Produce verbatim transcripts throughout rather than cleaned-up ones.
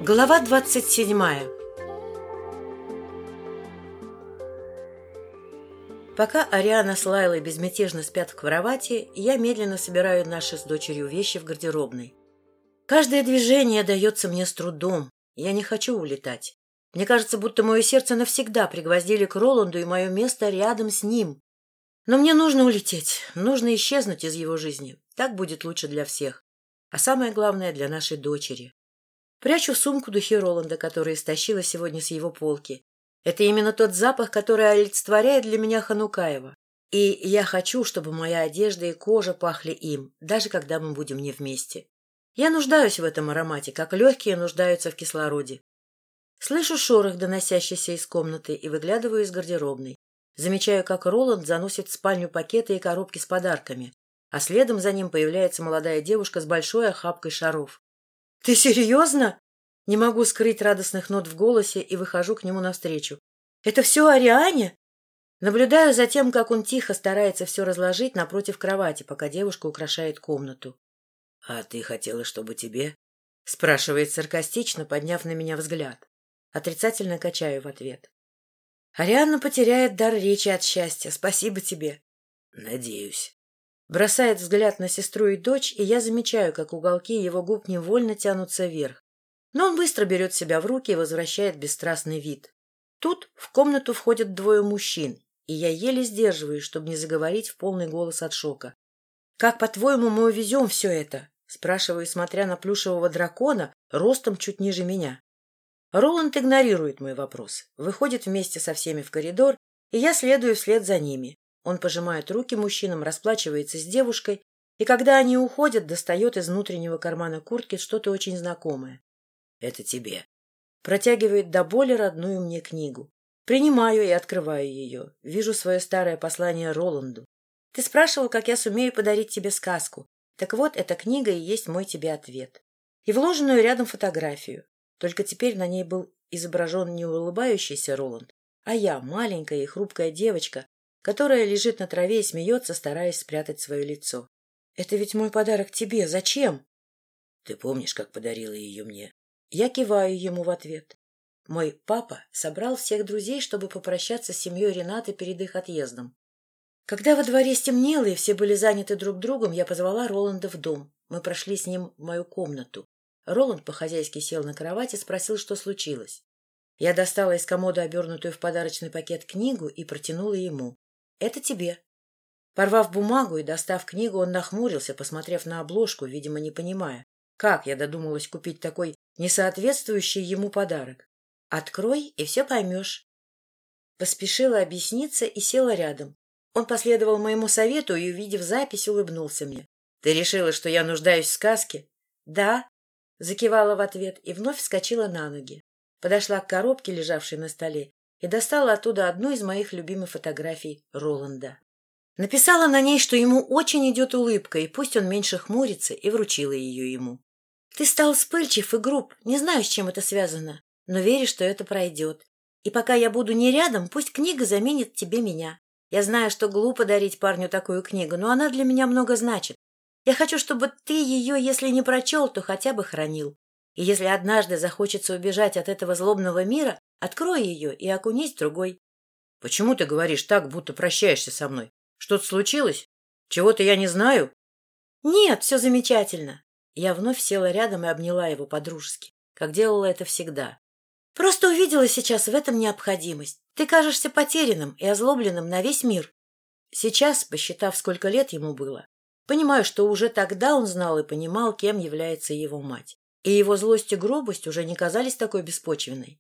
Глава двадцать седьмая. Пока Ариана с Лайлой безмятежно спят в кровати, я медленно собираю наши с дочерью вещи в гардеробной. Каждое движение дается мне с трудом. Я не хочу улетать. Мне кажется, будто мое сердце навсегда пригвоздили к Роланду, и мое место рядом с ним. Но мне нужно улететь, нужно исчезнуть из его жизни. Так будет лучше для всех. А самое главное, для нашей дочери. Прячу в сумку духи Роланда, которые стащила сегодня с его полки. Это именно тот запах, который олицетворяет для меня Ханукаева. И я хочу, чтобы моя одежда и кожа пахли им, даже когда мы будем не вместе. Я нуждаюсь в этом аромате, как легкие нуждаются в кислороде. Слышу шорох, доносящийся из комнаты, и выглядываю из гардеробной. Замечаю, как Роланд заносит в спальню пакеты и коробки с подарками, а следом за ним появляется молодая девушка с большой охапкой шаров. — Ты серьезно? Не могу скрыть радостных нот в голосе и выхожу к нему навстречу. — Это все Ариане? Наблюдаю за тем, как он тихо старается все разложить напротив кровати, пока девушка украшает комнату. — А ты хотела, чтобы тебе? — спрашивает саркастично, подняв на меня взгляд. Отрицательно качаю в ответ. Арианна потеряет дар речи от счастья. Спасибо тебе. — Надеюсь. Бросает взгляд на сестру и дочь, и я замечаю, как уголки его губ невольно тянутся вверх. Но он быстро берет себя в руки и возвращает бесстрастный вид. Тут в комнату входят двое мужчин, и я еле сдерживаюсь, чтобы не заговорить в полный голос от шока. — Как, по-твоему, мы увезем все это? — спрашиваю, смотря на плюшевого дракона, ростом чуть ниже меня. Роланд игнорирует мой вопрос, выходит вместе со всеми в коридор, и я следую вслед за ними. Он пожимает руки мужчинам, расплачивается с девушкой, и когда они уходят, достает из внутреннего кармана куртки что-то очень знакомое. — Это тебе. Протягивает до боли родную мне книгу. Принимаю и открываю ее. Вижу свое старое послание Роланду. — Ты спрашивал, как я сумею подарить тебе сказку. Так вот, эта книга и есть мой тебе ответ. И вложенную рядом фотографию. Только теперь на ней был изображен не улыбающийся Роланд, а я, маленькая и хрупкая девочка, которая лежит на траве и смеется, стараясь спрятать свое лицо. — Это ведь мой подарок тебе. Зачем? — Ты помнишь, как подарила ее мне? Я киваю ему в ответ. Мой папа собрал всех друзей, чтобы попрощаться с семьей Ренаты перед их отъездом. Когда во дворе стемнело и все были заняты друг другом, я позвала Роланда в дом. Мы прошли с ним в мою комнату. Роланд по-хозяйски сел на кровать и спросил, что случилось. Я достала из комода обернутую в подарочный пакет книгу и протянула ему. — Это тебе. Порвав бумагу и достав книгу, он нахмурился, посмотрев на обложку, видимо, не понимая, как я додумалась купить такой несоответствующий ему подарок. — Открой, и все поймешь. Поспешила объясниться и села рядом. Он последовал моему совету и, увидев запись, улыбнулся мне. — Ты решила, что я нуждаюсь в сказке? — Да. Закивала в ответ и вновь вскочила на ноги. Подошла к коробке, лежавшей на столе, и достала оттуда одну из моих любимых фотографий Роланда. Написала на ней, что ему очень идет улыбка, и пусть он меньше хмурится, и вручила ее ему. — Ты стал вспыльчив и груб, не знаю, с чем это связано, но верю, что это пройдет. И пока я буду не рядом, пусть книга заменит тебе меня. Я знаю, что глупо дарить парню такую книгу, но она для меня много значит. Я хочу, чтобы ты ее, если не прочел, то хотя бы хранил. И если однажды захочется убежать от этого злобного мира, открой ее и окунись в другой. — Почему ты говоришь так, будто прощаешься со мной? Что-то случилось? Чего-то я не знаю? — Нет, все замечательно. Я вновь села рядом и обняла его по-дружески, как делала это всегда. Просто увидела сейчас в этом необходимость. Ты кажешься потерянным и озлобленным на весь мир. Сейчас, посчитав, сколько лет ему было, понимаю, что уже тогда он знал и понимал, кем является его мать. И его злость и грубость уже не казались такой беспочвенной.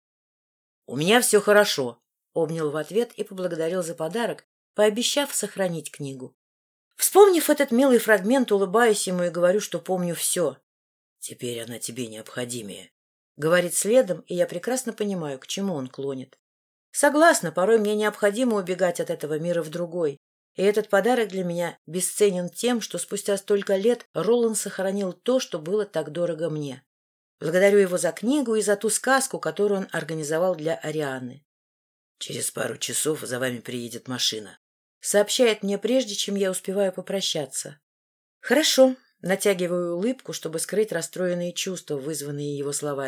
— У меня все хорошо, — обнял в ответ и поблагодарил за подарок, пообещав сохранить книгу. Вспомнив этот милый фрагмент, улыбаюсь ему и говорю, что помню все. — Теперь она тебе необходимее, — говорит следом, и я прекрасно понимаю, к чему он клонит. Согласна, порой мне необходимо убегать от этого мира в другой. И этот подарок для меня бесценен тем, что спустя столько лет Роланд сохранил то, что было так дорого мне. Благодарю его за книгу и за ту сказку, которую он организовал для Арианы. — Через пару часов за вами приедет машина, — сообщает мне, прежде чем я успеваю попрощаться. — Хорошо, — натягиваю улыбку, чтобы скрыть расстроенные чувства, вызванные его словами.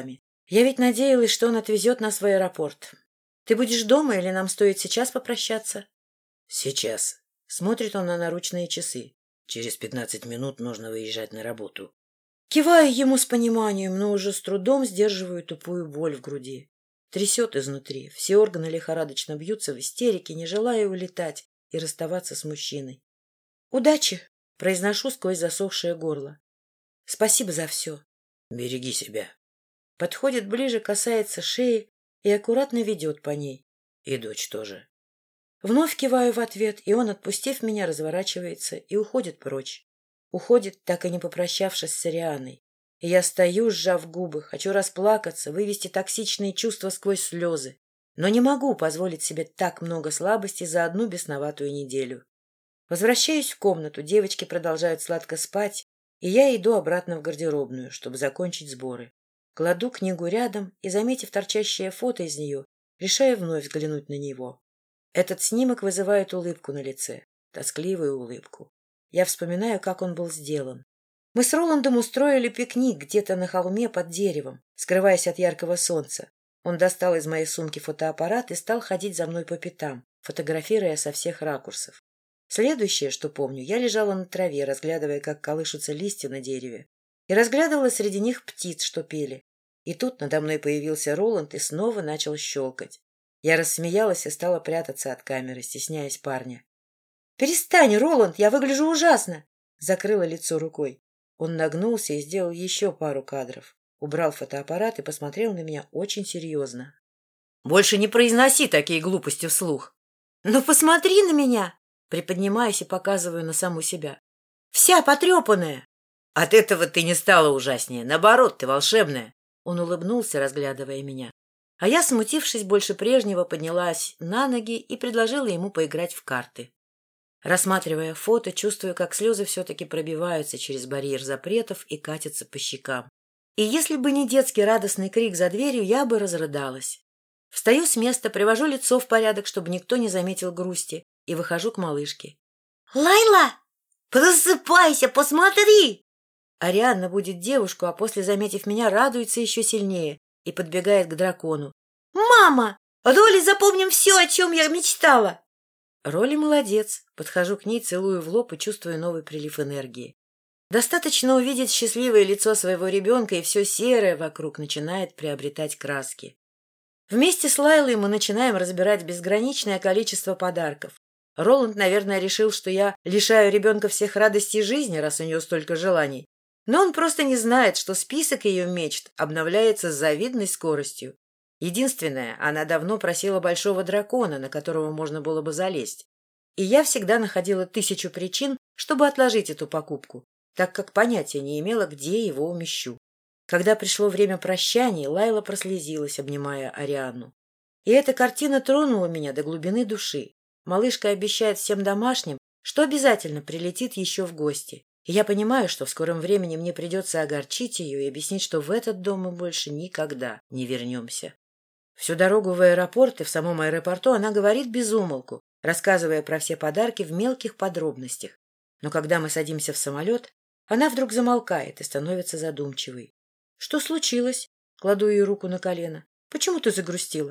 Я ведь надеялась, что он отвезет нас в аэропорт. Ты будешь дома или нам стоит сейчас попрощаться? Сейчас. Смотрит он на наручные часы. Через пятнадцать минут нужно выезжать на работу. Киваю ему с пониманием, но уже с трудом сдерживаю тупую боль в груди. Трясет изнутри, все органы лихорадочно бьются в истерике, не желая улетать и расставаться с мужчиной. «Удачи!» — произношу сквозь засохшее горло. «Спасибо за все!» «Береги себя!» Подходит ближе, касается шеи и аккуратно ведет по ней. «И дочь тоже!» Вновь киваю в ответ, и он, отпустив меня, разворачивается и уходит прочь. Уходит, так и не попрощавшись с Арианой. И я стою, сжав губы, хочу расплакаться, вывести токсичные чувства сквозь слезы. Но не могу позволить себе так много слабости за одну бесноватую неделю. Возвращаюсь в комнату, девочки продолжают сладко спать, и я иду обратно в гардеробную, чтобы закончить сборы. Кладу книгу рядом и, заметив торчащее фото из нее, решаю вновь взглянуть на него. Этот снимок вызывает улыбку на лице, тоскливую улыбку. Я вспоминаю, как он был сделан. Мы с Роландом устроили пикник где-то на холме под деревом, скрываясь от яркого солнца. Он достал из моей сумки фотоаппарат и стал ходить за мной по пятам, фотографируя со всех ракурсов. Следующее, что помню, я лежала на траве, разглядывая, как колышутся листья на дереве, и разглядывала среди них птиц, что пели. И тут надо мной появился Роланд и снова начал щелкать. Я рассмеялась и стала прятаться от камеры, стесняясь парня. «Перестань, Роланд, я выгляжу ужасно!» Закрыла лицо рукой. Он нагнулся и сделал еще пару кадров. Убрал фотоаппарат и посмотрел на меня очень серьезно. «Больше не произноси такие глупости вслух!» «Ну посмотри на меня!» Приподнимаюсь и показываю на саму себя. «Вся потрепанная!» «От этого ты не стала ужаснее. Наоборот, ты волшебная!» Он улыбнулся, разглядывая меня. А я, смутившись больше прежнего, поднялась на ноги и предложила ему поиграть в карты. Рассматривая фото, чувствую, как слезы все-таки пробиваются через барьер запретов и катятся по щекам. И если бы не детский радостный крик за дверью, я бы разрыдалась. Встаю с места, привожу лицо в порядок, чтобы никто не заметил грусти, и выхожу к малышке. «Лайла, просыпайся, посмотри!» Арианна будет девушку, а после, заметив меня, радуется еще сильнее и подбегает к дракону. «Мама, Роли, запомним все, о чем я мечтала!» Роли молодец. Подхожу к ней, целую в лоб и чувствую новый прилив энергии. Достаточно увидеть счастливое лицо своего ребенка, и все серое вокруг начинает приобретать краски. Вместе с Лайлой мы начинаем разбирать безграничное количество подарков. Роланд, наверное, решил, что я лишаю ребенка всех радостей жизни, раз у нее столько желаний. Но он просто не знает, что список ее мечт обновляется с завидной скоростью. Единственное, она давно просила большого дракона, на которого можно было бы залезть. И я всегда находила тысячу причин, чтобы отложить эту покупку, так как понятия не имела, где его умещу. Когда пришло время прощания, Лайла прослезилась, обнимая Арианну. И эта картина тронула меня до глубины души. Малышка обещает всем домашним, что обязательно прилетит еще в гости. И я понимаю, что в скором времени мне придется огорчить ее и объяснить, что в этот дом мы больше никогда не вернемся. Всю дорогу в аэропорт и в самом аэропорту она говорит без умолку, рассказывая про все подарки в мелких подробностях. Но когда мы садимся в самолет, она вдруг замолкает и становится задумчивой. — Что случилось? — кладу ей руку на колено. — Почему ты загрустила?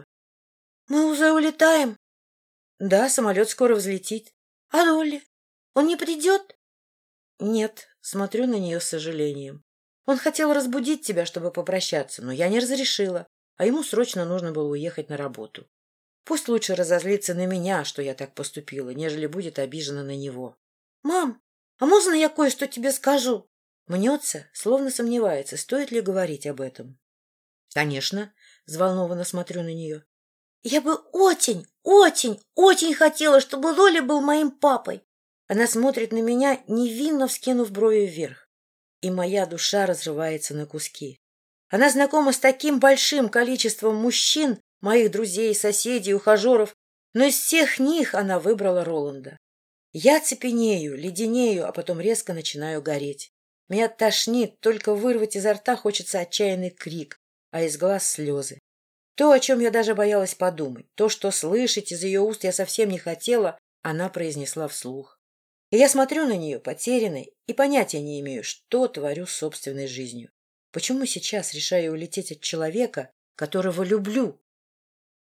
— Мы уже улетаем. — Да, самолет скоро взлетит. — А Ролли? Он не придет? — Нет, смотрю на нее с сожалением. Он хотел разбудить тебя, чтобы попрощаться, но я не разрешила, а ему срочно нужно было уехать на работу. Пусть лучше разозлится на меня, что я так поступила, нежели будет обижена на него. — Мам, а можно я кое-что тебе скажу? Мнется, словно сомневается, стоит ли говорить об этом. — Конечно, — взволнованно смотрю на нее. — Я бы очень, очень, очень хотела, чтобы Ролли был моим папой. Она смотрит на меня, невинно вскинув брови вверх. И моя душа разрывается на куски. Она знакома с таким большим количеством мужчин, моих друзей, соседей, ухажеров, но из всех них она выбрала Роланда. Я цепенею, леденею, а потом резко начинаю гореть. Меня тошнит, только вырвать изо рта хочется отчаянный крик, а из глаз слезы. То, о чем я даже боялась подумать, то, что слышать из ее уст я совсем не хотела, она произнесла вслух. И я смотрю на нее, потерянной, и понятия не имею, что творю с собственной жизнью. Почему сейчас решаю улететь от человека, которого люблю.